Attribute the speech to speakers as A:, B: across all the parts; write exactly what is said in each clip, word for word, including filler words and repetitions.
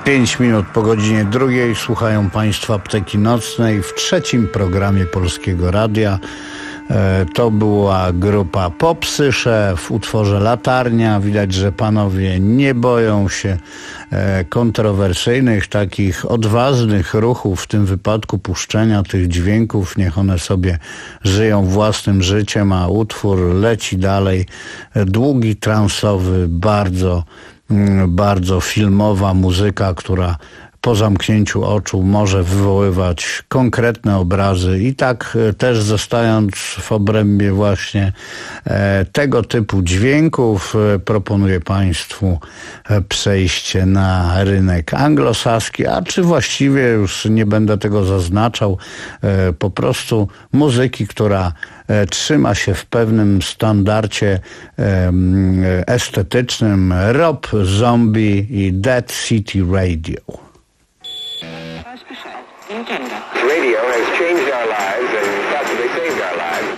A: Pięć minut po godzinie drugiej słuchają Państwo Apteki Nocnej w trzecim programie Polskiego Radia. To była grupa Popsysze w utworze Latarnia. Widać, że panowie nie boją się kontrowersyjnych, takich odważnych ruchów, w tym wypadku puszczenia tych dźwięków. Niech one sobie żyją własnym życiem, a utwór leci dalej. Długi, transowy, bardzo, bardzo filmowa muzyka, która po zamknięciu oczu może wywoływać konkretne obrazy i tak też zostając w obrębie właśnie tego typu dźwięków, proponuję Państwu przejście na rynek anglosaski, a czy właściwie już nie będę tego zaznaczał, po prostu muzyki, która trzyma się w pewnym standardzie estetycznym. Rob Zombie i Dead City Radio.
B: Radio has changed our lives and possibly saved our lives.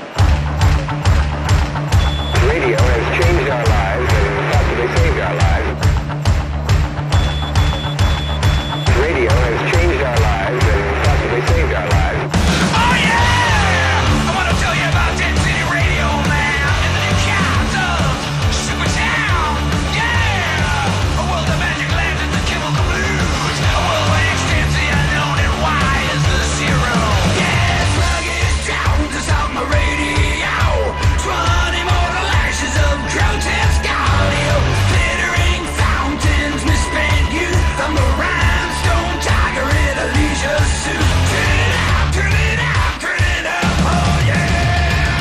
B: Radio has changed our lives and possibly saved our lives. Radio has changed our lives and possibly saved our lives.
C: Oh yeah! I want to tell you about Dead City Radio, man, and the new cast of Supertown. Yeah! A world of magic lanterns and chemical blues. A world where extends the unknown and wide as the zero. Yeah, sluggish sound is on my radio. Twenty mortal ashes of grotesque audio. Glittering fountains, misspent youth. I'm the rhinestone tiger in a leisure suit. Turn it out, turn it out, turn it up, oh yeah.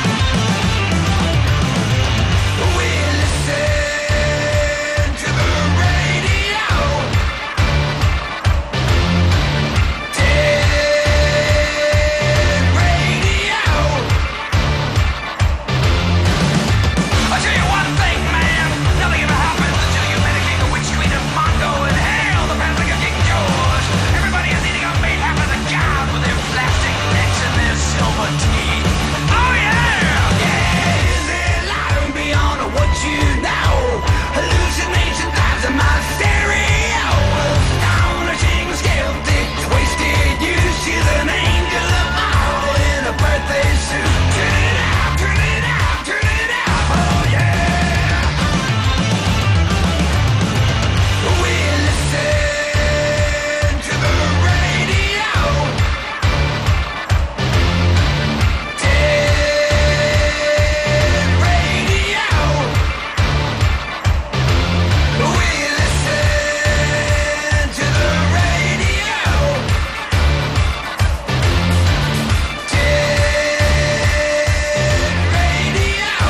C: We listen to the radio. Dead radio. I'll tell you one thing, man. Nothing ever happens until you medicate the witch queen of Mongo and hell, the pants like a King George. Everybody is eating up made half of the gods with their plastic necks and their silver teeth. Oh yeah! Yeah! Is it light beyond what you know? Hallucination drives in my stereo. Astonishing, skeptic, twisted you. She's an angel of all in a birthday suit. Turn it out, turn it out, turn it out, oh yeah! We listen to the radio. Dead radio. We listen to the radio. Dead radio.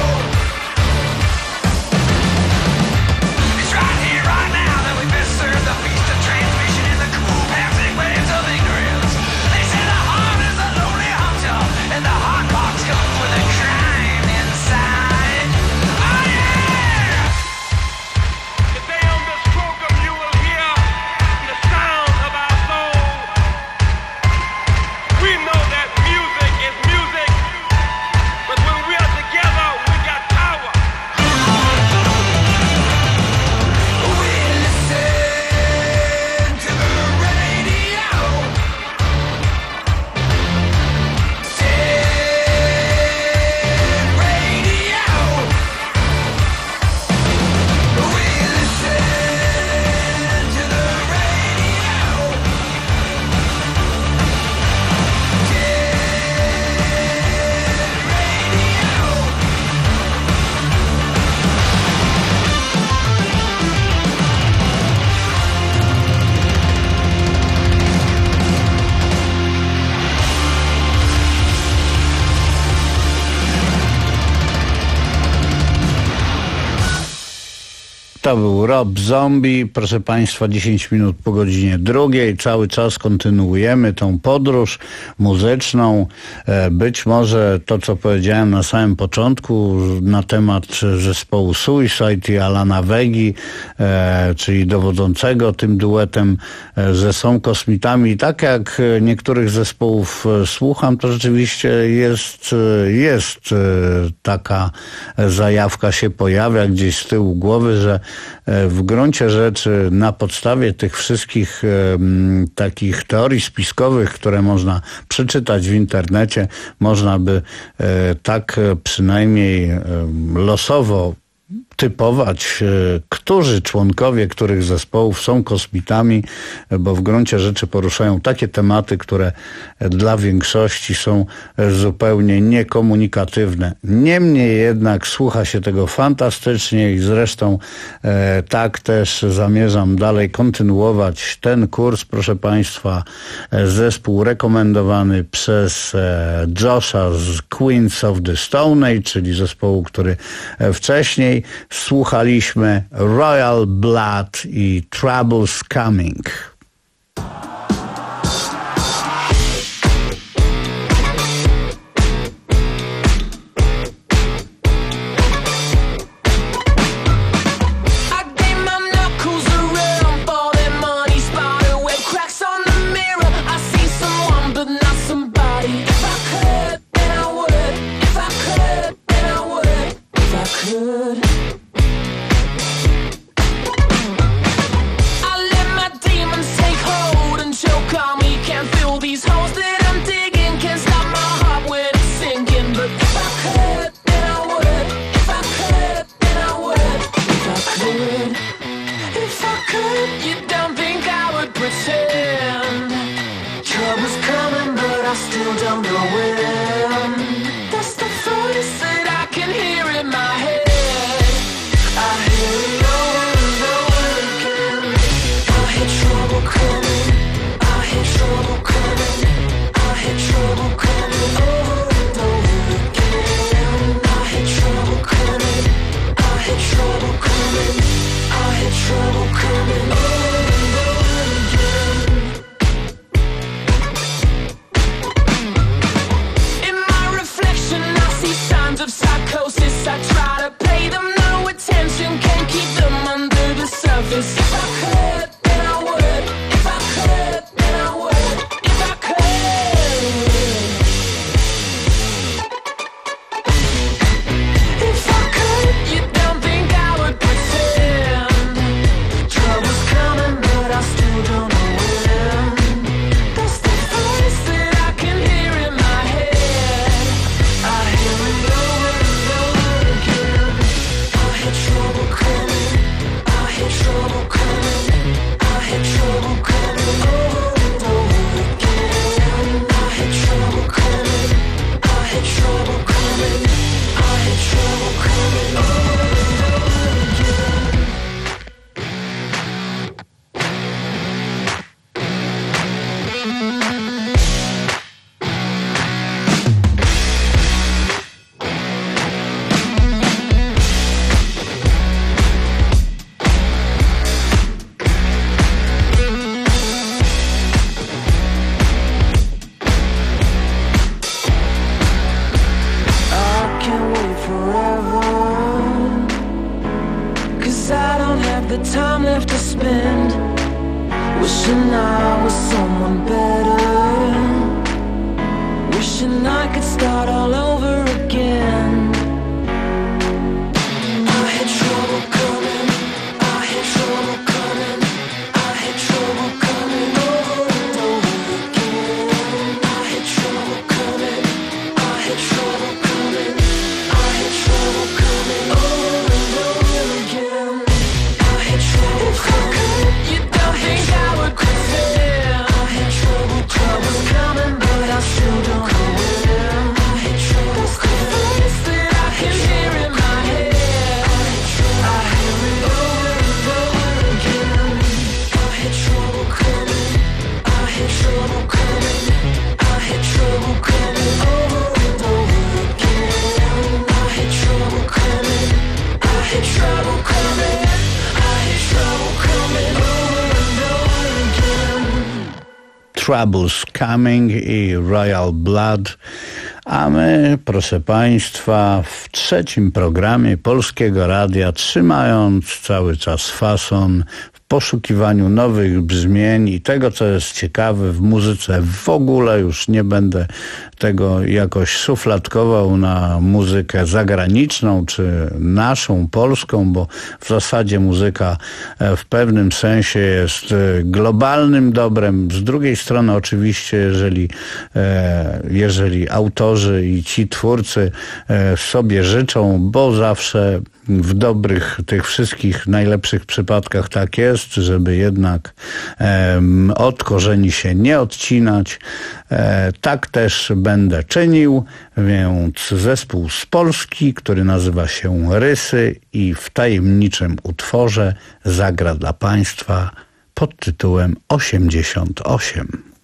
C: It's right here, right now that we best serve the feast of transmission in the cool passing waves of ignorance. They say the heart is a lonely hunter, and the heart box comes with a crime inside. Oh yeah!
D: Today on this program you will hear the sound of our soul. We know that music is music, but when we are together, we got power.
C: We listen to the radio. Dead radio. We listen to the radio.
A: To był Rob Zombie. Proszę Państwa, dziesięć minut po godzinie drugiej. Cały czas kontynuujemy tą podróż muzyczną. Być może to, co powiedziałem na samym początku na temat zespołu Suicide i Alana Vegi, czyli dowodzącego tym duetem, że są kosmitami. Tak jak niektórych zespołów słucham, to rzeczywiście jest, jest taka zajawka się pojawia gdzieś z tyłu głowy, że w gruncie rzeczy na podstawie tych wszystkich um, takich teorii spiskowych, które można przeczytać w internecie, można by e, tak przynajmniej e, losowo typować, którzy członkowie których zespołów są kosmitami, bo w gruncie rzeczy poruszają takie tematy, które dla większości są zupełnie niekomunikatywne. Niemniej jednak słucha się tego fantastycznie i zresztą e, tak też zamierzam dalej kontynuować ten kurs, proszę Państwa, zespół rekomendowany przez e, Josha z Queens of the Stone Age, czyli zespołu, który wcześniej słuchaliśmy, Royal Blood i Trouble's Coming. Trouble's Coming i Royal Blood, a my, proszę Państwa, w trzecim programie Polskiego Radia, trzymając cały czas fason, poszukiwaniu nowych brzmień i tego, co jest ciekawe w muzyce. W ogóle już nie będę tego jakoś szufladkował na muzykę zagraniczną czy naszą, polską, bo w zasadzie muzyka w pewnym sensie jest globalnym dobrem. Z drugiej strony oczywiście, jeżeli, jeżeli autorzy i ci twórcy sobie życzą, bo zawsze w dobrych, tych wszystkich najlepszych przypadkach tak jest, żeby jednak um, od korzeni się nie odcinać. E, tak też będę czynił, więc zespół z Polski, który nazywa się Rysy i w tajemniczym utworze zagra dla Państwa pod tytułem osiemdziesiąt osiem.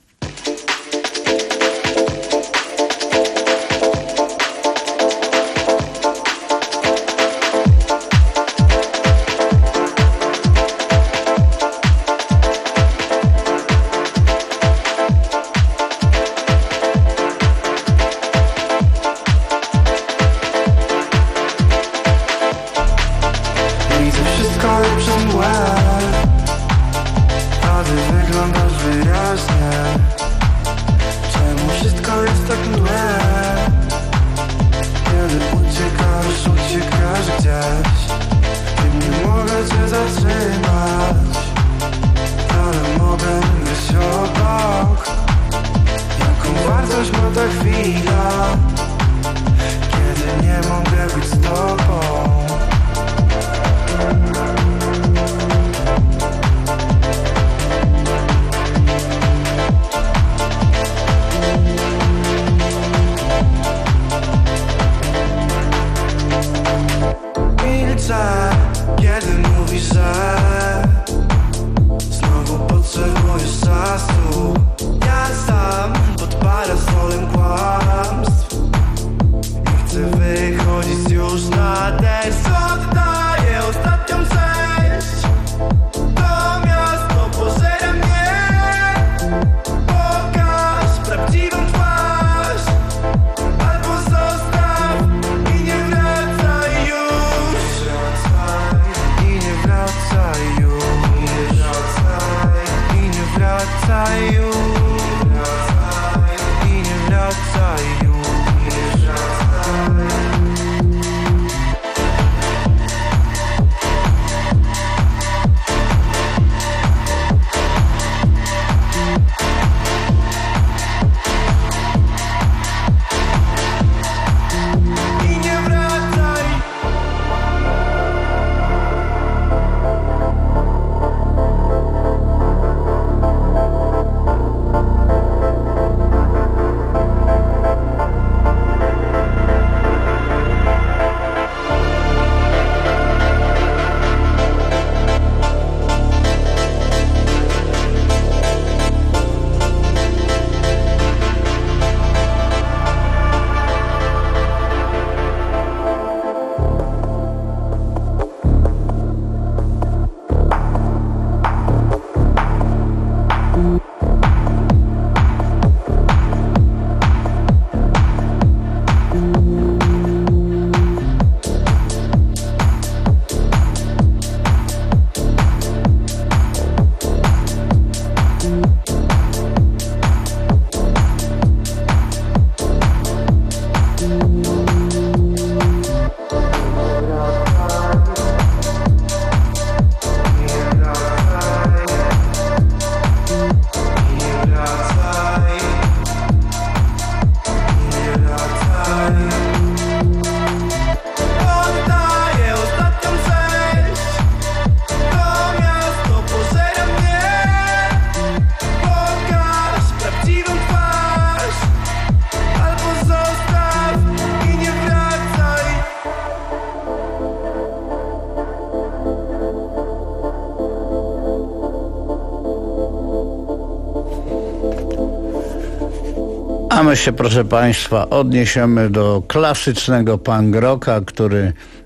A: A my się, proszę Państwa, odniesiemy do klasycznego punk rocka, który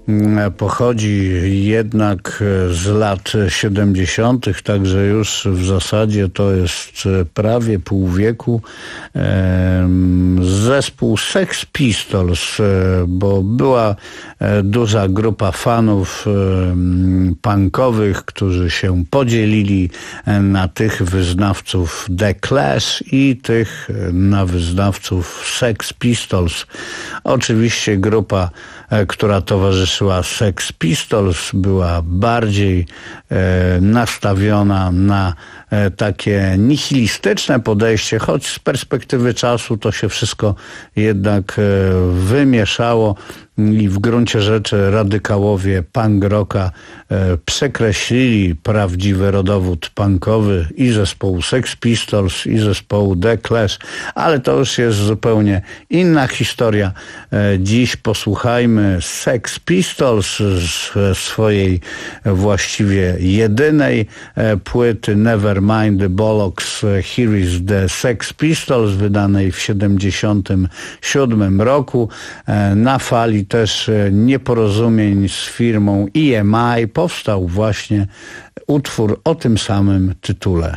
A: pochodzi jednak z lat siedemdziesiątych, także już w zasadzie to jest prawie pół wieku. Zespół Sex Pistols, bo była duża grupa fanów punkowych, którzy się podzielili na tych wyznawców The Clash i tych na wyznawców Sex Pistols. Oczywiście grupa, która towarzyszyła Sex Pistols, była bardziej e, nastawiona na e, takie nihilistyczne podejście, choć z perspektywy czasu to się wszystko jednak e, wymieszało i w gruncie rzeczy radykałowie punk rocka e, przekreślili prawdziwy rodowód punkowy i zespołu Sex Pistols, i zespołu The Clash, ale to już jest zupełnie inna historia. E, dziś posłuchajmy Sex Pistols z swojej właściwie jedynej e, płyty Nevermind the Bollocks, Here is the Sex Pistols, wydanej w siedemdziesiątym siódmym roku. E, na fali też nieporozumień z firmą E M I powstał właśnie utwór o tym samym tytule.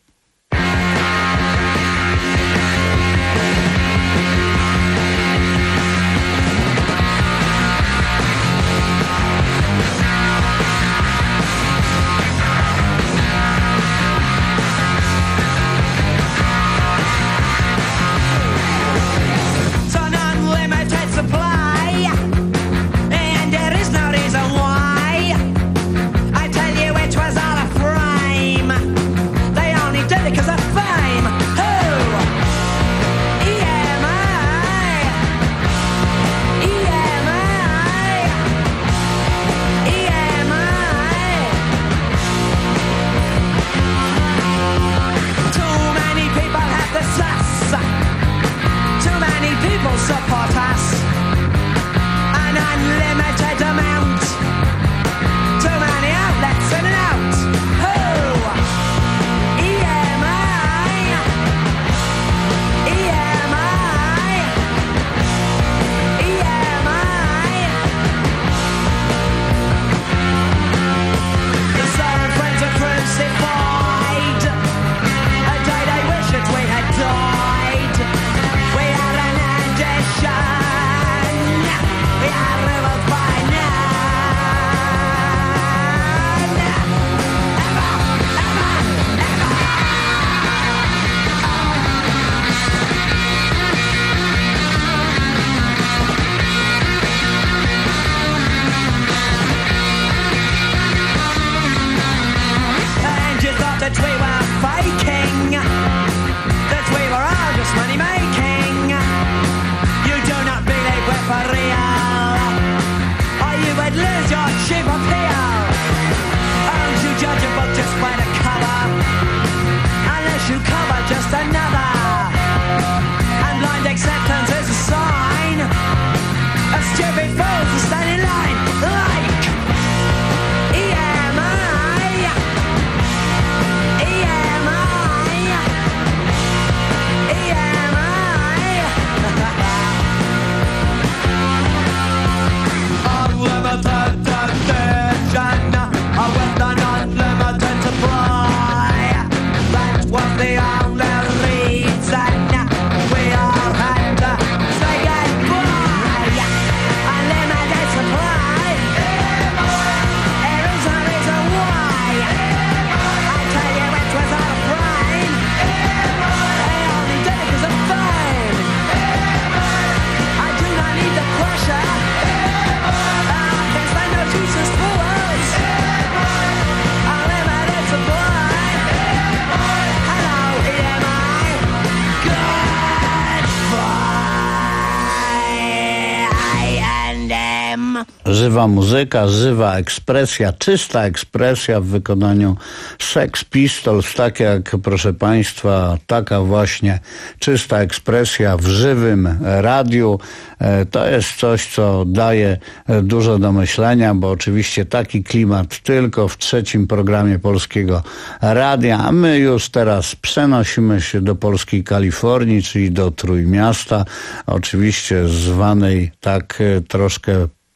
A: Żywa muzyka, żywa ekspresja, czysta ekspresja w wykonaniu Sex Pistols, tak jak, proszę Państwa, taka właśnie czysta ekspresja w żywym radiu. To jest coś, co daje dużo do myślenia, bo oczywiście taki klimat tylko w trzecim programie Polskiego Radia, a my już teraz przenosimy się do polskiej Kalifornii, czyli do Trójmiasta, oczywiście zwanej tak troszkę z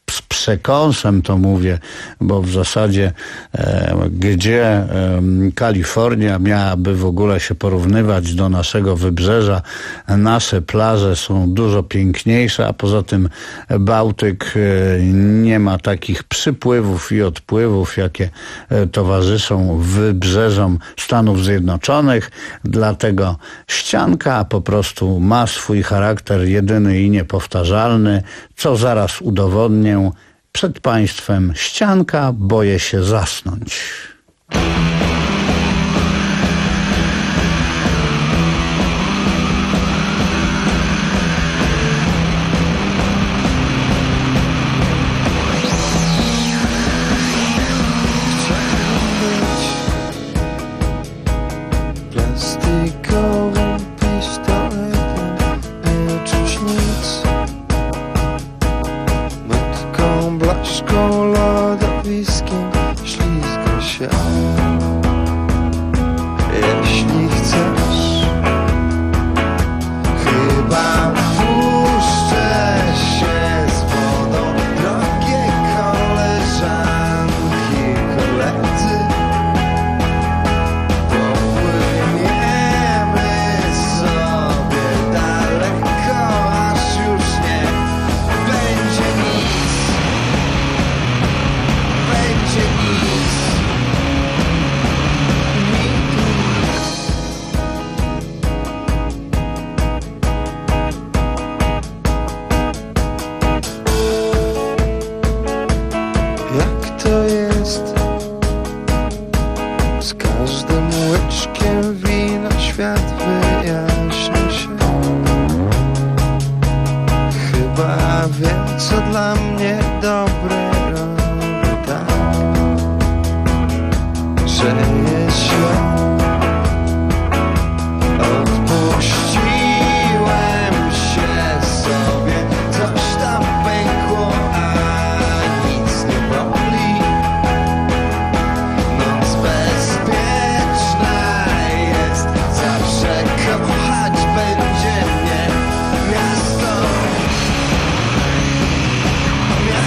A: przekąsem to mówię, bo w zasadzie e, gdzie e, Kalifornia miałaby w ogóle się porównywać do naszego wybrzeża, nasze plaże są dużo piękniejsze, a poza tym Bałtyk e, nie ma takich przypływów i odpływów, jakie e, towarzyszą wybrzeżom Stanów Zjednoczonych, dlatego ścianka po prostu ma swój charakter jedyny i niepowtarzalny, co zaraz udowodnię przed państwem. Ścianka boję się zasnąć.
E: Plastikowym pistoletem nie czuć nic, mytką, blaszką, lodowiskiem ślizga się. Jeśli chcesz, chyba puszczę się z wodą, drogie koleżanki, koledzy. Jak to jest z każdym łyczkiem wina, świat wyjaśnia się. Chyba wiem, co dla mnie dobre robi tak, że jest źle. Odpuściłem się sobie, coś tam pękło, a nic nie boli. Noc bezpieczna jest, zawsze kochać będzie mnie miasto. Miasto.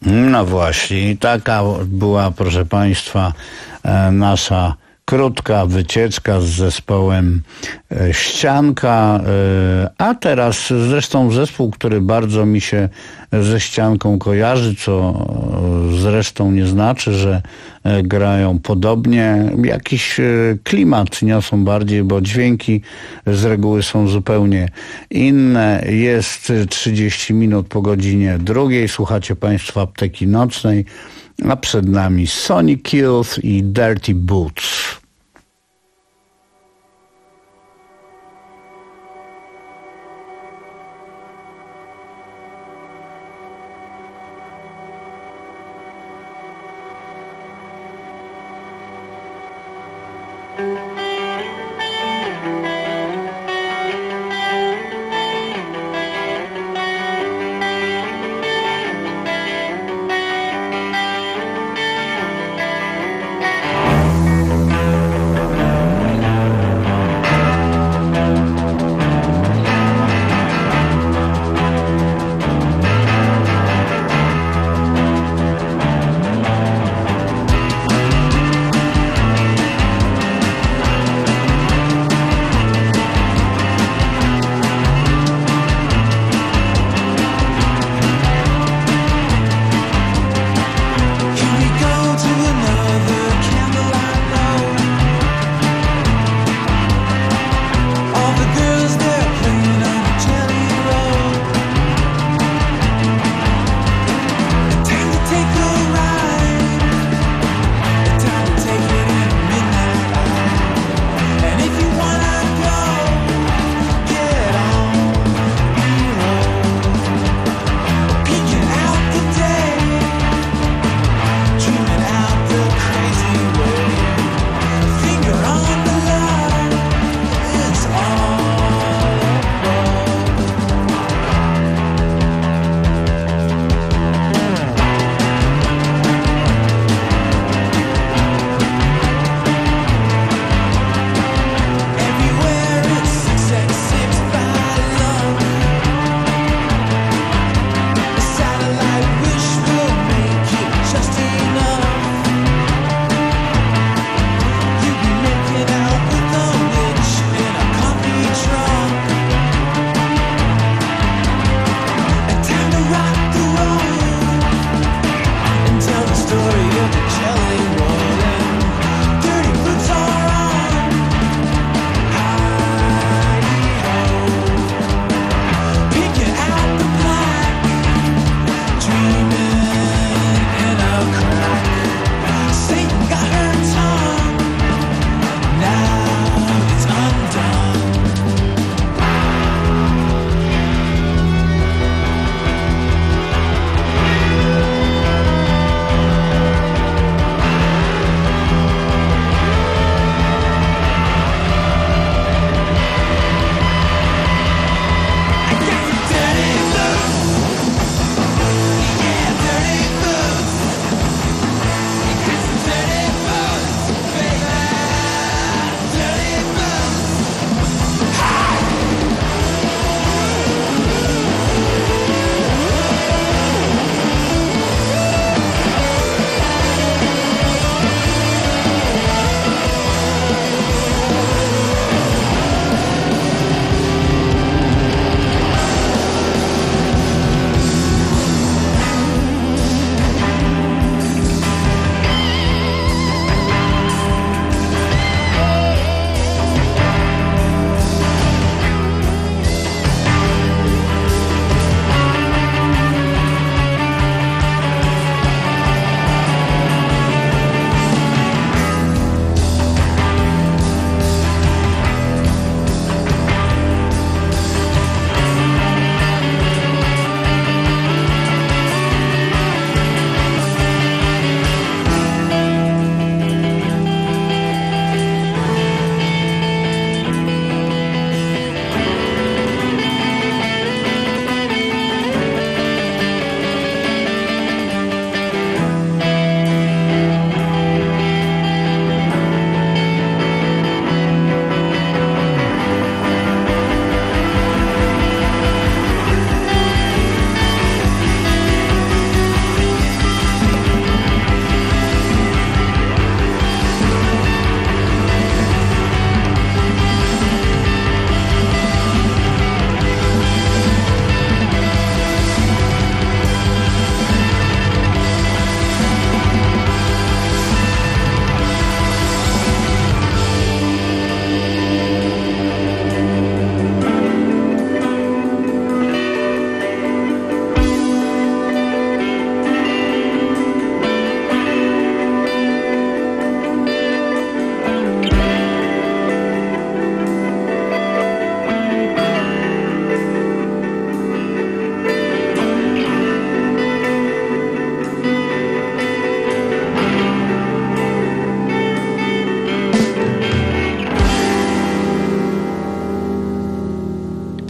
A: No właśnie, i taka była, proszę Państwa, e, nasza krótka wycieczka z zespołem e, Ścianka, e, a teraz zresztą zespół, który bardzo mi się ze Ścianką kojarzy, co e, zresztą nie znaczy, że e, grają podobnie. Jakiś e, klimat niosą bardziej, bo dźwięki z reguły są zupełnie inne. Jest trzydzieści minut po godzinie drugiej. Słuchacie Państwo Apteki Nocnej, a przed nami Sonic Youth i Dirty Boots.
E: Thank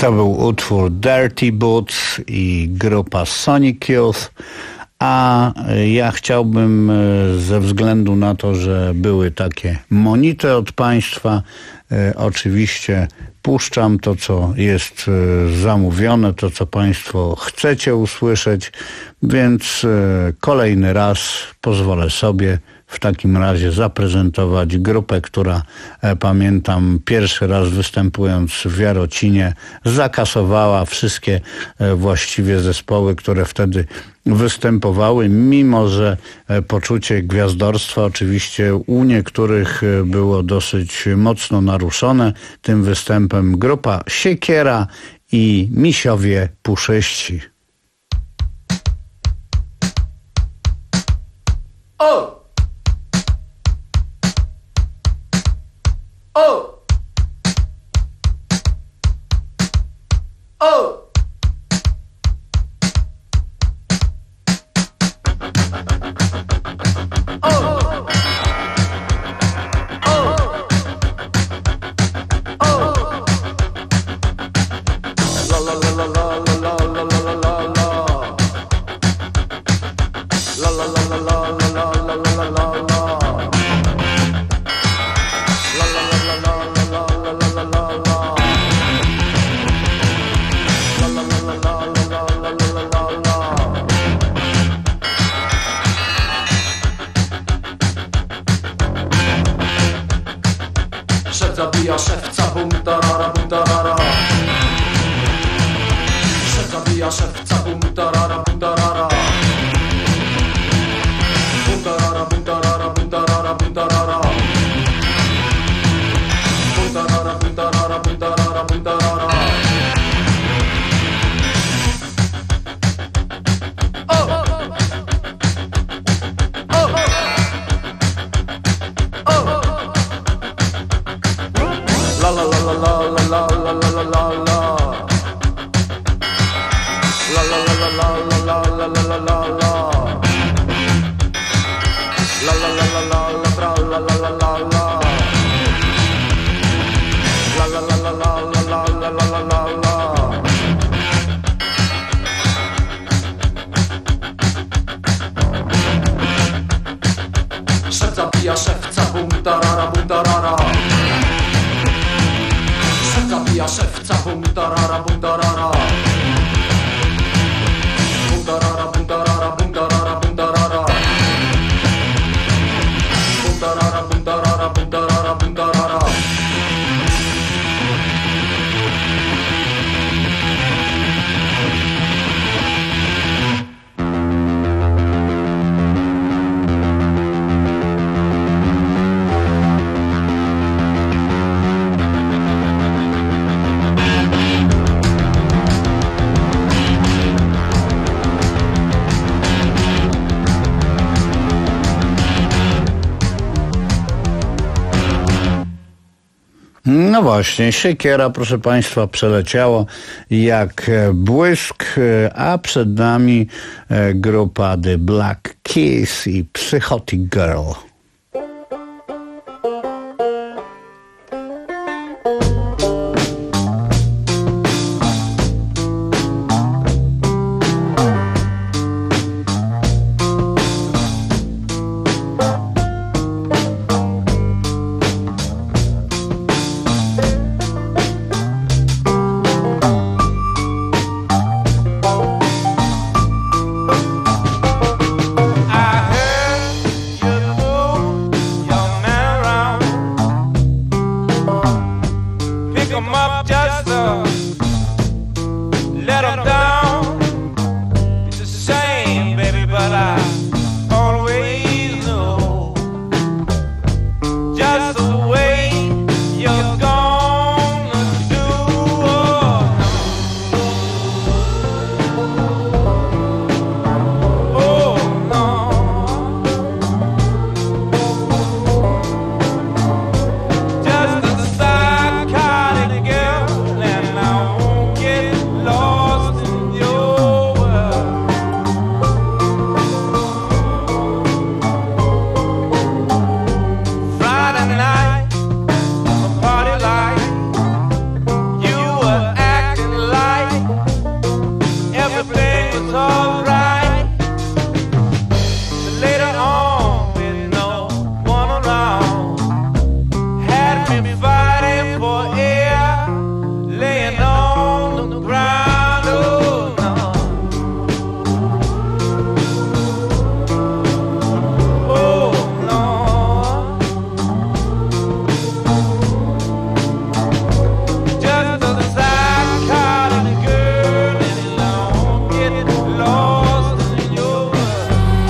A: To był utwór Dirty Boots i grupa Sonic Youth, a ja chciałbym ze względu na to, że były takie monity od państwa, oczywiście puszczam to, co jest zamówione, to, co państwo chcecie usłyszeć, więc kolejny raz pozwolę sobie w takim razie zaprezentować grupę, która, e, pamiętam, pierwszy raz występując w Jarocinie zakasowała wszystkie e, właściwie zespoły, które wtedy występowały, mimo że e, poczucie gwiazdorstwa oczywiście u niektórych e, było dosyć mocno naruszone tym występem. Grupa Siekiera i Misiowie Puszyści.
F: O! Oh! Oh! Zabija szewca, bum tarara, bum tarara. Szef zabija szewca, bum tarara, bum tarara. Bum tarara, bum tarara, bum tarara, bum tarara. Bum tarara, bum tarara, bum tarara, bum tarara. Oh! La la la la la la la la la la la. La la la la la la la la la la la. La la la la la la tra la la la la la. La la la la la la la la la la la. Szef zabija szewca, bum tarara, bum tarara. Zabija szewca, bum tarara, bum tarara. Bum tarara, bum tarara, bum tarara, bum tarara. Bum tarara, bum tarara, bum tarara, bum tarara.
A: No właśnie, Siekiera, proszę państwa, przeleciało jak błysk, a przed nami grupa The Black Keys i Psychotic Girl.
D: I heard you know
G: alright. But later on, with no one around, had me fighting for air, laying on the ground. Oh no. Oh no. Just a psychotic girl, and don't get lost in your world.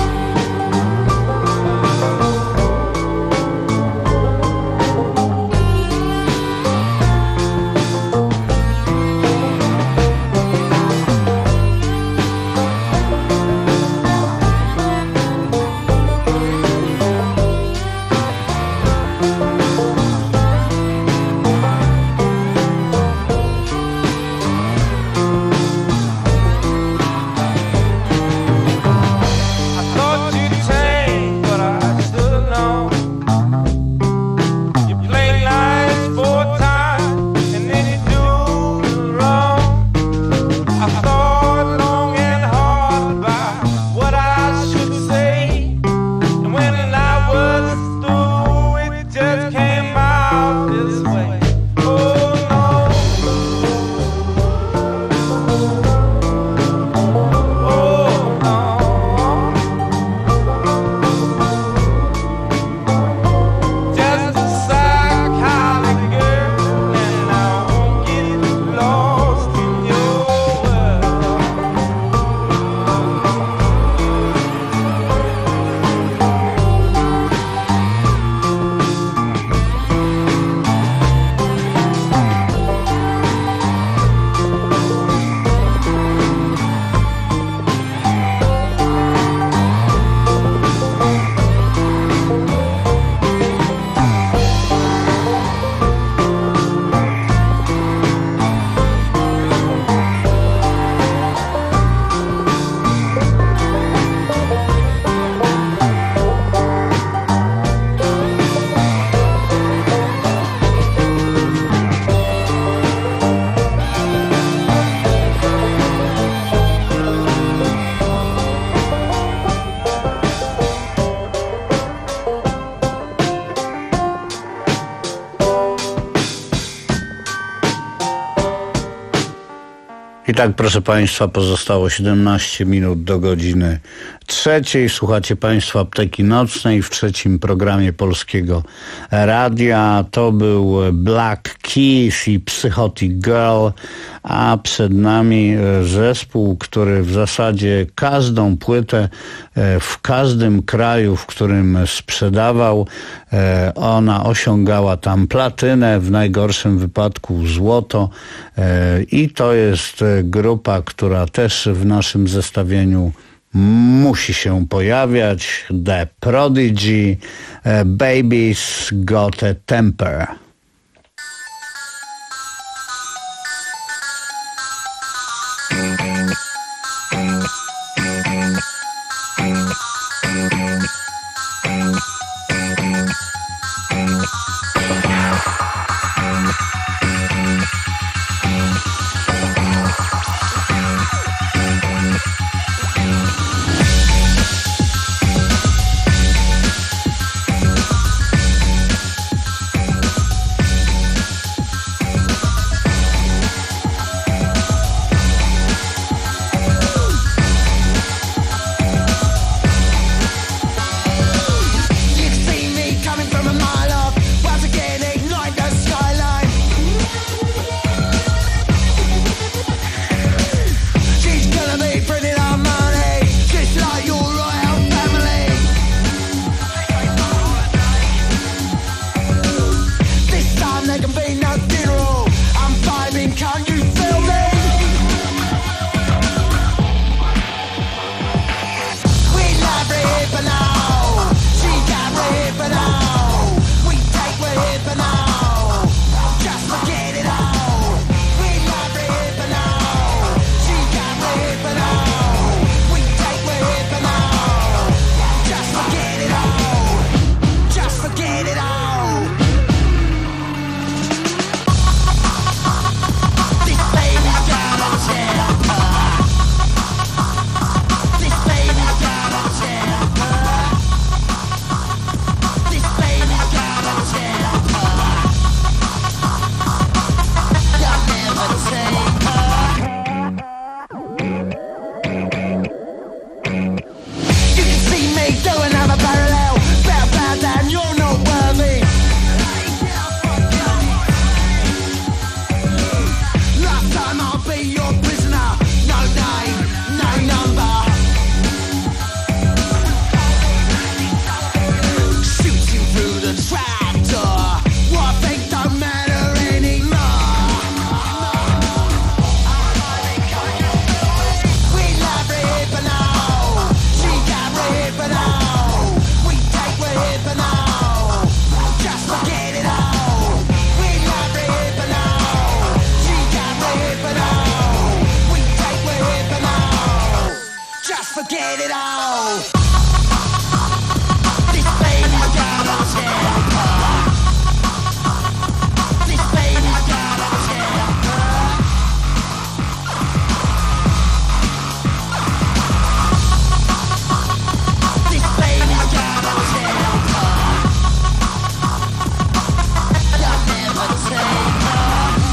G: I thought you tame, but I stood alone. You played nice for a time, and then you do me wrong. I thought long and hard about what I should say, and when I was through, it just came out this way. Oh no. Oh no. Just a psychotic girl, and I won't get lost in your world.
A: I tak, proszę Państwa, pozostało siedemnaście minut do godziny trzeciej. Słuchacie Państwo Apteki Nocnej w trzecim programie Polskiego Radia. To był Black Keys i Psychotic Girl, a przed nami zespół, który w zasadzie każdą płytę w każdym kraju, w którym sprzedawał, ona osiągała tam platynę, w najgorszym wypadku złoto, i to jest grupa, która też w naszym zestawieniu musi się pojawiać. The Prodigy, Baby's Got a Temper.
E: forget it all. This baby's got a temper. This baby's got a temper. This baby's got a temper. You'll never take her.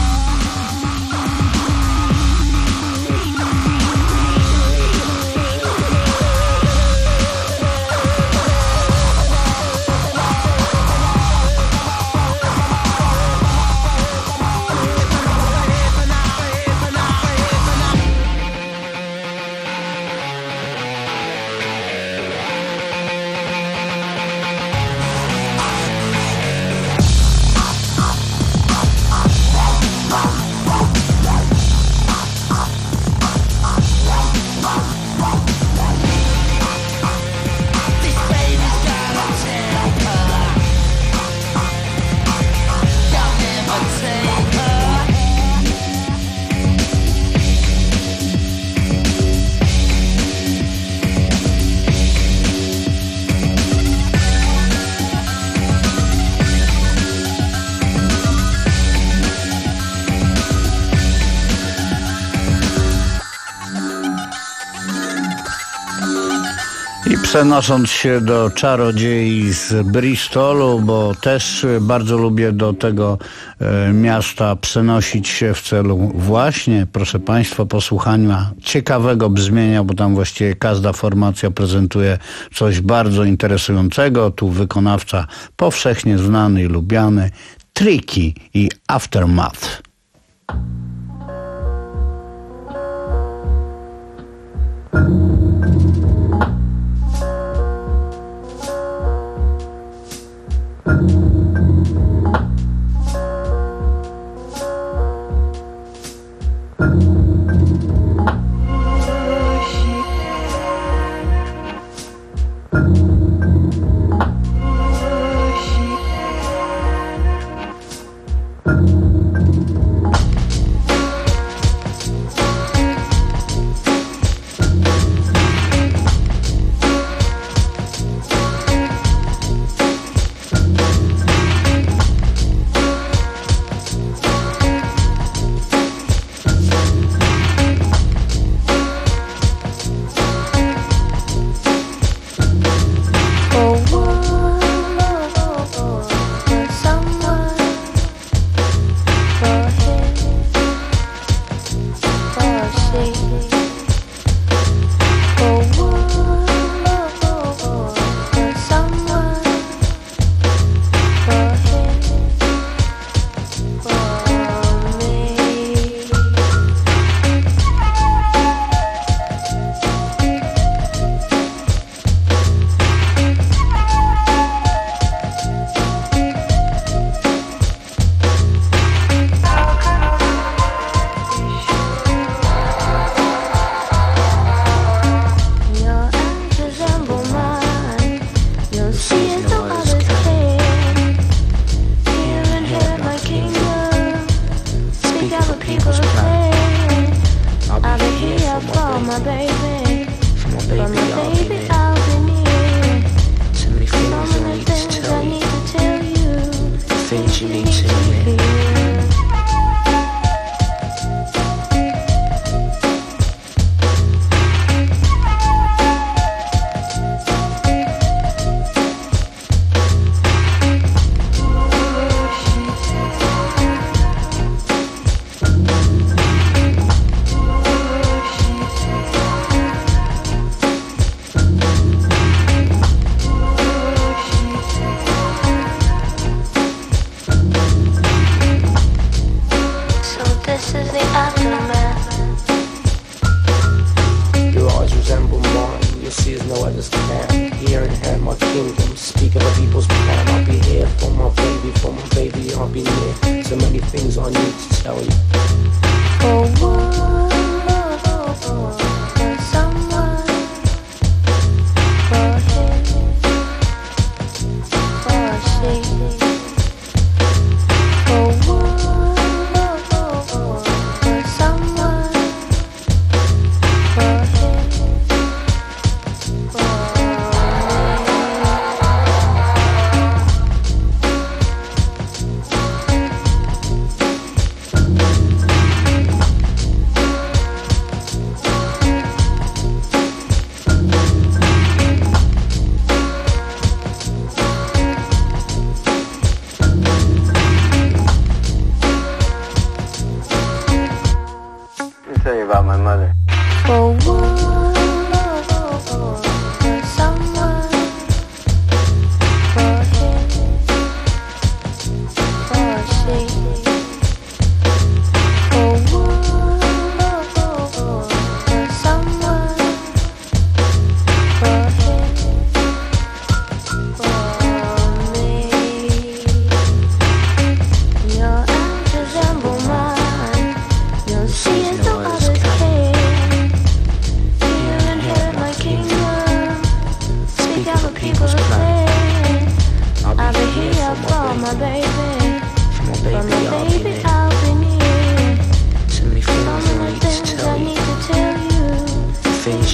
A: Przenosząc się do czarodziei z Bristolu, bo też bardzo lubię do tego e, miasta przenosić się w celu właśnie, proszę Państwa, posłuchania ciekawego brzmienia, bo tam właściwie każda formacja prezentuje coś bardzo interesującego. Tu wykonawca powszechnie znany i lubiany, Tricky i Aftermath.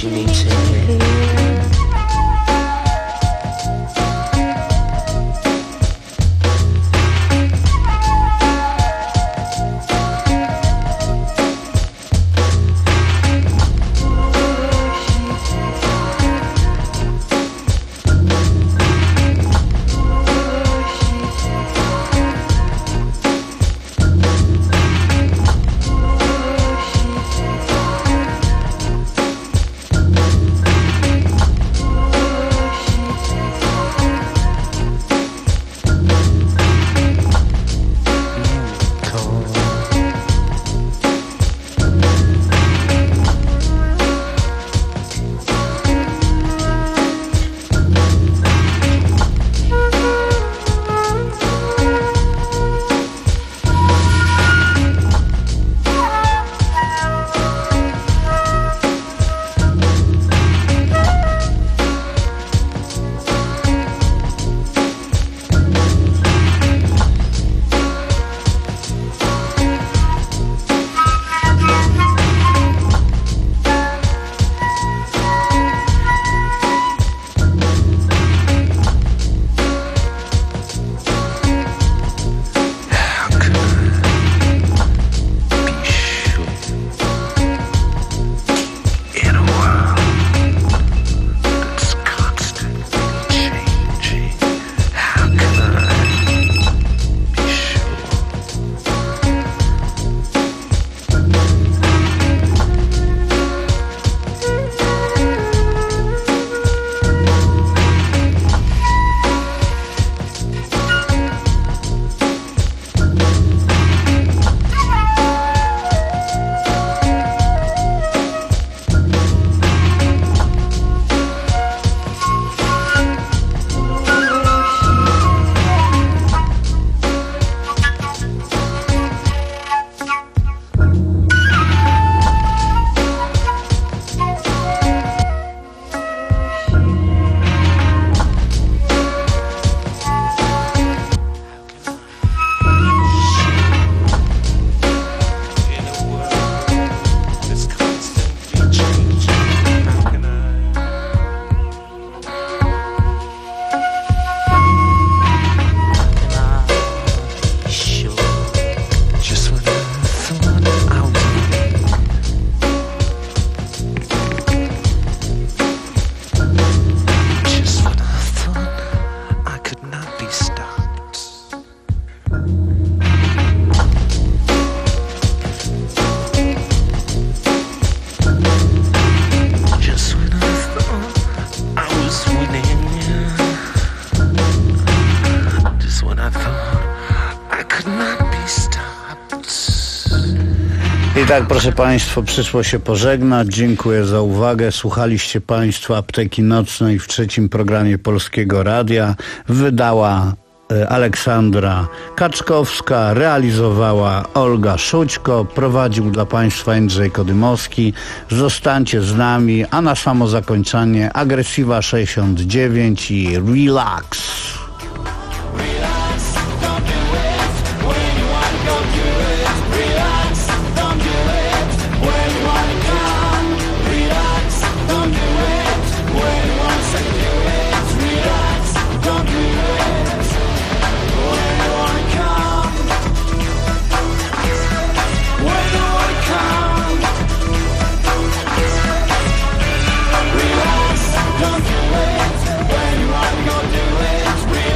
H: me to
A: I tak, proszę Państwa, przyszło się pożegnać. Dziękuję za uwagę. Słuchaliście Państwo Apteki Nocnej w trzecim programie Polskiego Radia. Wydała Aleksandra Kaczkowska, realizowała Olga Szućko, prowadził dla Państwa Andrzej Kodymowski. Zostańcie z nami, a na samo zakończenie Agresywa sześćdziesiąt dziewięć i Relax.
E: Don't do it when you wanna go do it.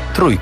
H: Trójka.